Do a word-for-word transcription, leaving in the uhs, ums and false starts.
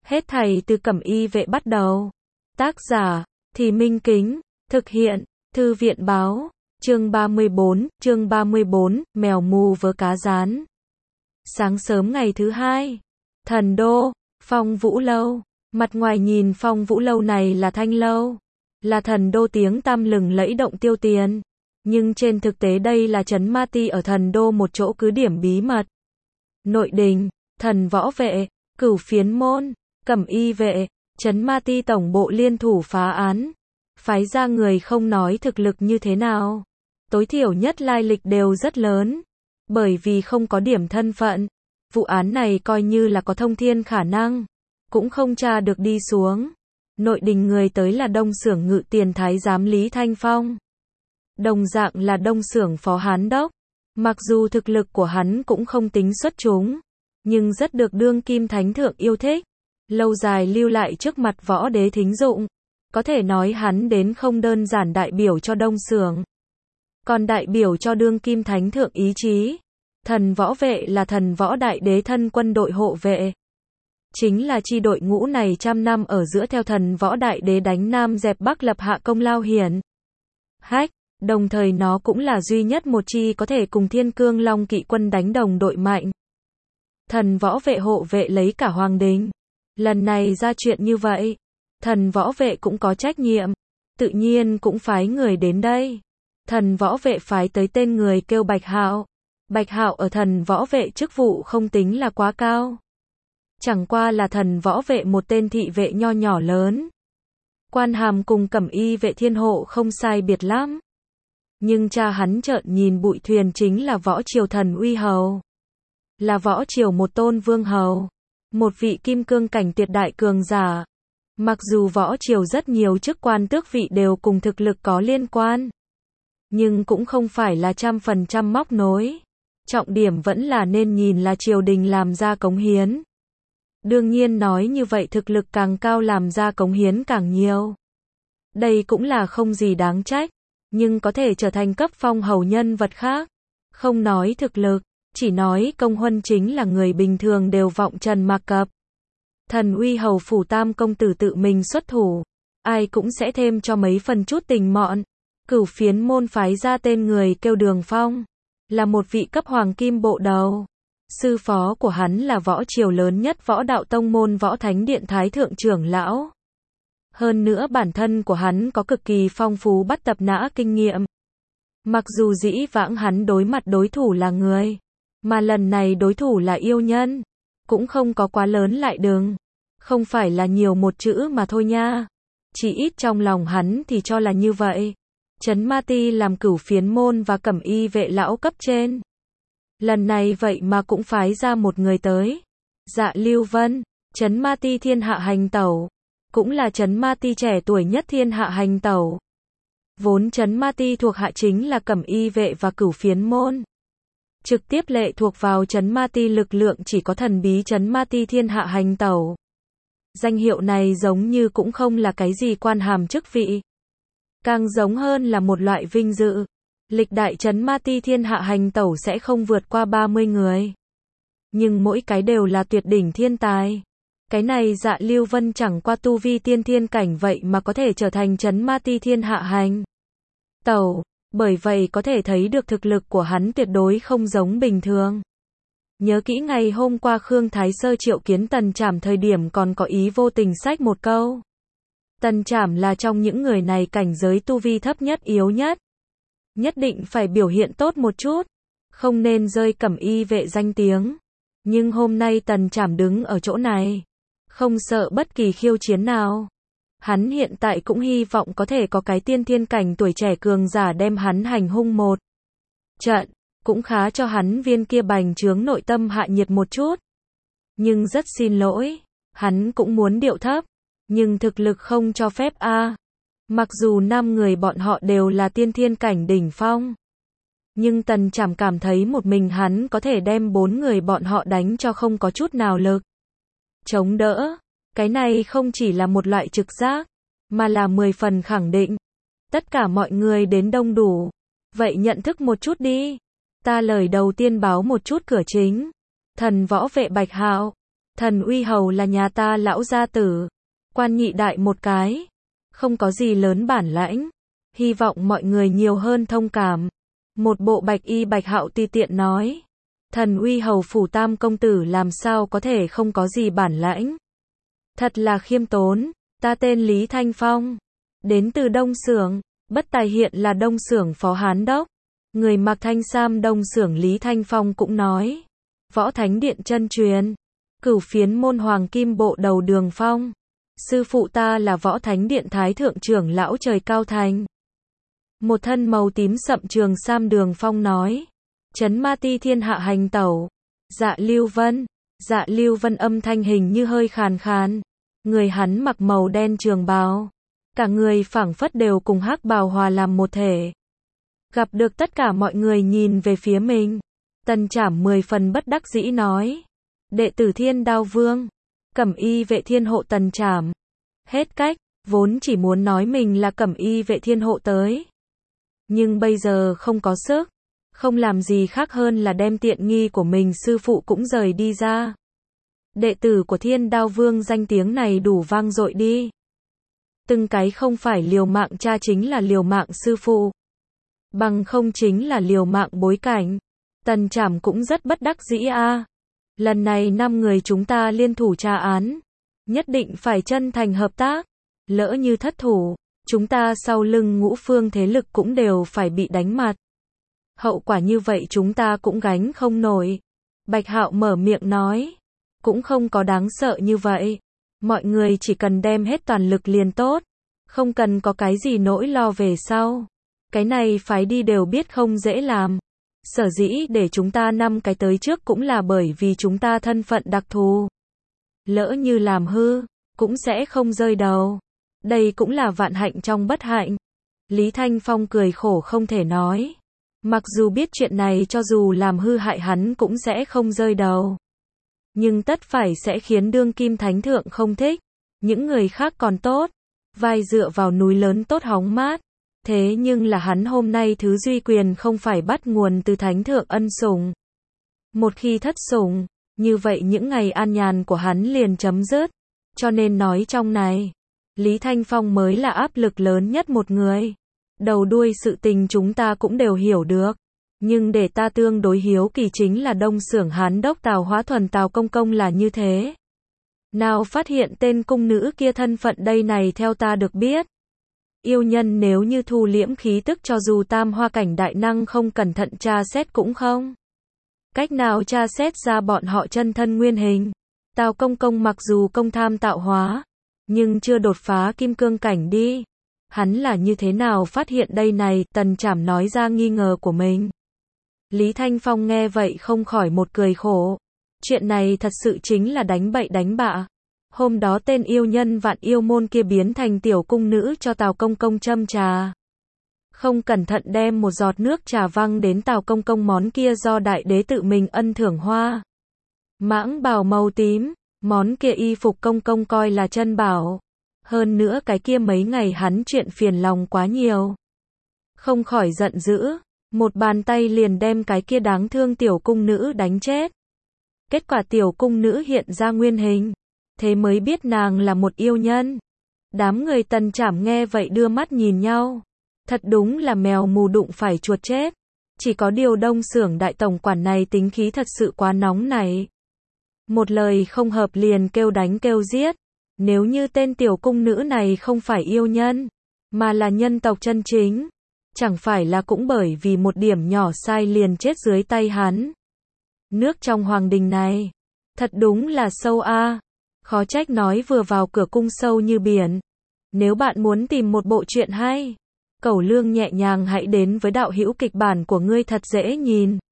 Hết thảy từ Cẩm Y vệ bắt đầu. Tác giả, Thì Minh Kính, thực hiện, Thư viện báo, chương ba mươi bốn, chương ba mươi bốn, mèo mù vớ cá rán. Sáng sớm ngày thứ hai, Thần Đô, Phong Vũ Lâu, mặt ngoài nhìn Phong Vũ Lâu này là Thanh Lâu, là Thần Đô tiếng tăm lừng lẫy động tiêu tiền, nhưng trên thực tế đây là trấn Ma Ti ở Thần Đô, một chỗ cứ điểm bí mật. Nội đình, Thần Võ vệ, Cửu Phiến môn, Cẩm Y vệ, trấn Ma Ti tổng bộ liên thủ phá án, phái ra người không nói thực lực như thế nào, tối thiểu nhất lai lịch đều rất lớn, bởi vì không có điểm thân phận, vụ án này coi như là có thông thiên khả năng, cũng không tra được đi xuống. Nội đình người tới là Đông Xưởng Ngự Tiền Thái giám Lý Thanh Phong, đồng dạng là Đông Xưởng Phó Hán Đốc. Mặc dù thực lực của hắn cũng không tính xuất chúng, nhưng rất được đương kim thánh thượng yêu thích, lâu dài lưu lại trước mặt võ đế thính dụng. Có thể nói hắn đến không đơn giản đại biểu cho Đông Xưởng, còn đại biểu cho đương kim thánh thượng ý chí. Thần võ vệ là thần võ đại đế thân quân đội hộ vệ, chính là chi đội ngũ này trăm năm ở giữa theo thần võ đại đế đánh Nam dẹp Bắc lập hạ công lao hiển hách, đồng thời nó cũng là duy nhất một chi có thể cùng Thiên Cương Long kỵ quân đánh đồng đội mạnh. Thần võ vệ hộ vệ lấy cả hoàng đình, lần này ra chuyện như vậy, thần võ vệ cũng có trách nhiệm, tự nhiên cũng phái người đến đây. Thần võ vệ phái tới tên người kêu Bạch Hạo. Bạch Hạo ở thần võ vệ chức vụ không tính là quá cao, chẳng qua là thần võ vệ một tên thị vệ nho nhỏ lớn, quan hàm cùng Cẩm Y vệ thiên hộ không sai biệt lắm. Nhưng cha hắn trợn nhìn bụi thuyền chính là võ triều thần uy hầu, là võ triều một tôn vương hầu, một vị kim cương cảnh tuyệt đại cường giả. Mặc dù võ triều rất nhiều chức quan tước vị đều cùng thực lực có liên quan, nhưng cũng không phải là trăm phần trăm móc nối. Trọng điểm vẫn là nên nhìn là triều đình làm ra cống hiến. Đương nhiên nói như vậy thực lực càng cao làm ra cống hiến càng nhiều. Đây cũng là không gì đáng trách, nhưng có thể trở thành cấp phong hầu nhân vật khác. Không nói thực lực, chỉ nói công huân chính là người bình thường đều vọng trần mà cập. Thần uy hầu phủ tam công tử tự mình xuất thủ, ai cũng sẽ thêm cho mấy phần chút tình mọn. Cửu Phiến môn phái ra tên người kêu Đường Phong, là một vị cấp hoàng kim bộ đầu. Sư phó của hắn là võ triều lớn nhất võ đạo tông môn Võ Thánh Điện Thái thượng trưởng lão. Hơn nữa bản thân của hắn có cực kỳ phong phú bắt tập nã kinh nghiệm. Mặc dù dĩ vãng hắn đối mặt đối thủ là người, mà lần này đối thủ là yêu nhân, cũng không có quá lớn lại đừng. Không phải là nhiều một chữ mà thôi nha. Chỉ ít trong lòng hắn thì cho là như vậy. Trấn Ma Ti làm Cửu Phiến môn và Cẩm Y vệ lão cấp trên. Lần này vậy mà cũng phái ra một người tới. Dạ Lưu Vân, Trấn Ma Ti thiên hạ hành tẩu, cũng là Trấn Ma Ti trẻ tuổi nhất thiên hạ hành tẩu. Vốn Trấn Ma Ti thuộc hạ chính là Cẩm Y vệ và Cửu Phiến môn. Trực tiếp lệ thuộc vào Trấn Ma Ti lực lượng chỉ có thần bí Trấn Ma Ti thiên hạ hành tẩu. Danh hiệu này giống như cũng không là cái gì quan hàm chức vị, càng giống hơn là một loại vinh dự. Lịch đại Trấn Ma Ti thiên hạ hành tẩu sẽ không vượt qua ba mươi người, nhưng mỗi cái đều là tuyệt đỉnh thiên tài. Cái này Dạ Lưu Vân chẳng qua tu vi tiên thiên cảnh vậy mà có thể trở thành Trấn Ma Ti thiên hạ hành tẩu, bởi vậy có thể thấy được thực lực của hắn tuyệt đối không giống bình thường. Nhớ kỹ ngày hôm qua Khương Thái Sơ triệu kiến Tần Trảm thời điểm còn có ý vô tình xách một câu. Tần Trảm là trong những người này cảnh giới tu vi thấp nhất yếu nhất, nhất định phải biểu hiện tốt một chút, không nên rơi Cẩm Y vệ danh tiếng. Nhưng hôm nay Tần Trảm đứng ở chỗ này, không sợ bất kỳ khiêu chiến nào. Hắn hiện tại cũng hy vọng có thể có cái tiên thiên cảnh tuổi trẻ cường giả đem hắn hành hung một trận, cũng khá cho hắn viên kia bành trướng nội tâm hạ nhiệt một chút. Nhưng rất xin lỗi, hắn cũng muốn điệu thấp, nhưng thực lực không cho phép a. À. Mặc dù năm người bọn họ đều là tiên thiên cảnh đỉnh phong, nhưng Tần Trảm cảm thấy một mình hắn có thể đem bốn người bọn họ đánh cho không có chút nào lực chống đỡ. Cái này không chỉ là một loại trực giác, mà là mười phần khẳng định. Tất cả mọi người đến đông đủ, vậy nhận thức một chút đi. Ta lời đầu tiên báo một chút cửa chính. Thần võ vệ Bạch Hạo, Thần Uy Hầu là nhà ta lão gia tử, quan nhị đại một cái, không có gì lớn bản lãnh, hy vọng mọi người nhiều hơn thông cảm. Một bộ bạch y bạch hạo ti tiện nói, Thần Uy Hầu phủ tam công tử làm sao có thể không có gì bản lãnh. Thật là khiêm tốn, ta tên Lý Thanh Phong, đến từ Đông Xưởng, bất tài hiện là Đông Xưởng phó hán đốc. Người mặc thanh sam Đông Xưởng Lý Thanh Phong cũng nói, Võ Thánh Điện chân truyền, cửu phiến môn hoàng kim bộ đầu Đường Phong. Sư phụ ta là Võ Thánh Điện Thái Thượng trưởng lão Trời Cao Thành. Một thân màu tím sậm trường sam Đường Phong nói, Trấn Ma Ti thiên hạ hành tẩu. Dạ Lưu Vân, Dạ Lưu Vân âm thanh hình như hơi khàn khàn. Người hắn mặc màu đen trường bào, cả người phảng phất đều cùng hắc bào hòa làm một thể. Gặp được tất cả mọi người nhìn về phía mình, Tần Trảm mười phần bất đắc dĩ nói, đệ tử Thiên Đao Vương, Cẩm Y Vệ Thiên hộ Tần Trảm. Hết cách, vốn chỉ muốn nói mình là Cẩm Y Vệ Thiên hộ tới, nhưng bây giờ không có sức, không làm gì khác hơn là đem tiện nghi của mình sư phụ cũng rời đi ra. Đệ tử của Thiên Đao Vương danh tiếng này đủ vang dội đi. Từng cái không phải liều mạng cha chính là liều mạng sư phụ, bằng không chính là liều mạng bối cảnh. Tần Trảm cũng rất bất đắc dĩ a. À. Lần này năm người chúng ta liên thủ tra án, nhất định phải chân thành hợp tác. Lỡ như thất thủ, chúng ta sau lưng ngũ phương thế lực cũng đều phải bị đánh mặt. Hậu quả như vậy chúng ta cũng gánh không nổi. Bạch Hạo mở miệng nói, cũng không có đáng sợ như vậy. Mọi người chỉ cần đem hết toàn lực liền tốt, không cần có cái gì nỗi lo về sau. Cái này phái đi đều biết không dễ làm. Sở dĩ để chúng ta năm cái tới trước cũng là bởi vì chúng ta thân phận đặc thù. Lỡ như làm hư, cũng sẽ không rơi đầu. Đây cũng là vạn hạnh trong bất hạnh. Lý Thanh Phong cười khổ không thể nói. Mặc dù biết chuyện này cho dù làm hư hại hắn cũng sẽ không rơi đầu, nhưng tất phải sẽ khiến đương kim thánh thượng không thích. Những người khác còn tốt, vai dựa vào núi lớn tốt hóng mát. Thế nhưng là hắn hôm nay thứ duy quyền không phải bắt nguồn từ thánh thượng ân sủng. Một khi thất sủng, như vậy những ngày an nhàn của hắn liền chấm dứt. Cho nên nói trong này, Lý Thanh Phong mới là áp lực lớn nhất một người. Đầu đuôi sự tình chúng ta cũng đều hiểu được. Nhưng để ta tương đối hiếu kỳ chính là Đông Xưởng hán đốc Tào Hóa Thuần Tào Công Công là như thế nào phát hiện tên cung nữ kia thân phận đây này. Theo ta được biết, yêu nhân nếu như thu liễm khí tức cho dù tam hoa cảnh đại năng không cẩn thận tra xét cũng không cách nào tra xét ra bọn họ chân thân nguyên hình. Tào Công Công mặc dù công tham tạo hóa, nhưng chưa đột phá kim cương cảnh đi. Hắn là như thế nào phát hiện đây này? Tần Trảm nói ra nghi ngờ của mình. Lý Thanh Phong nghe vậy không khỏi một cười khổ. Chuyện này thật sự chính là đánh bậy đánh bạ. Hôm đó tên yêu nhân Vạn Yêu Môn kia biến thành tiểu cung nữ cho Tào Công Công châm trà. Không cẩn thận đem một giọt nước trà văng đến Tào Công Công, món kia do đại đế tự mình ân thưởng hoa mãng bào màu tím. Món kia y phục Công Công coi là chân bảo. Hơn nữa cái kia mấy ngày hắn chuyện phiền lòng quá nhiều, không khỏi giận dữ, một bàn tay liền đem cái kia đáng thương tiểu cung nữ đánh chết. Kết quả tiểu cung nữ hiện ra nguyên hình, thế mới biết nàng là một yêu nhân. Đám người Tần Trảm nghe vậy đưa mắt nhìn nhau. Thật đúng là mèo mù đụng phải chuột chết. Chỉ có điều Đông Xưởng đại tổng quản này tính khí thật sự quá nóng này. Một lời không hợp liền kêu đánh kêu giết. Nếu như tên tiểu cung nữ này không phải yêu nhân, mà là nhân tộc chân chính, chẳng phải là cũng bởi vì một điểm nhỏ sai liền chết dưới tay hắn. Nước trong hoàng đình này, thật đúng là sâu a. À. Khó trách nói vừa vào cửa cung sâu như biển. Nếu bạn muốn tìm một bộ truyện hay, cẩu lương nhẹ nhàng hãy đến với đạo hữu kịch bản của ngươi thật dễ nhìn.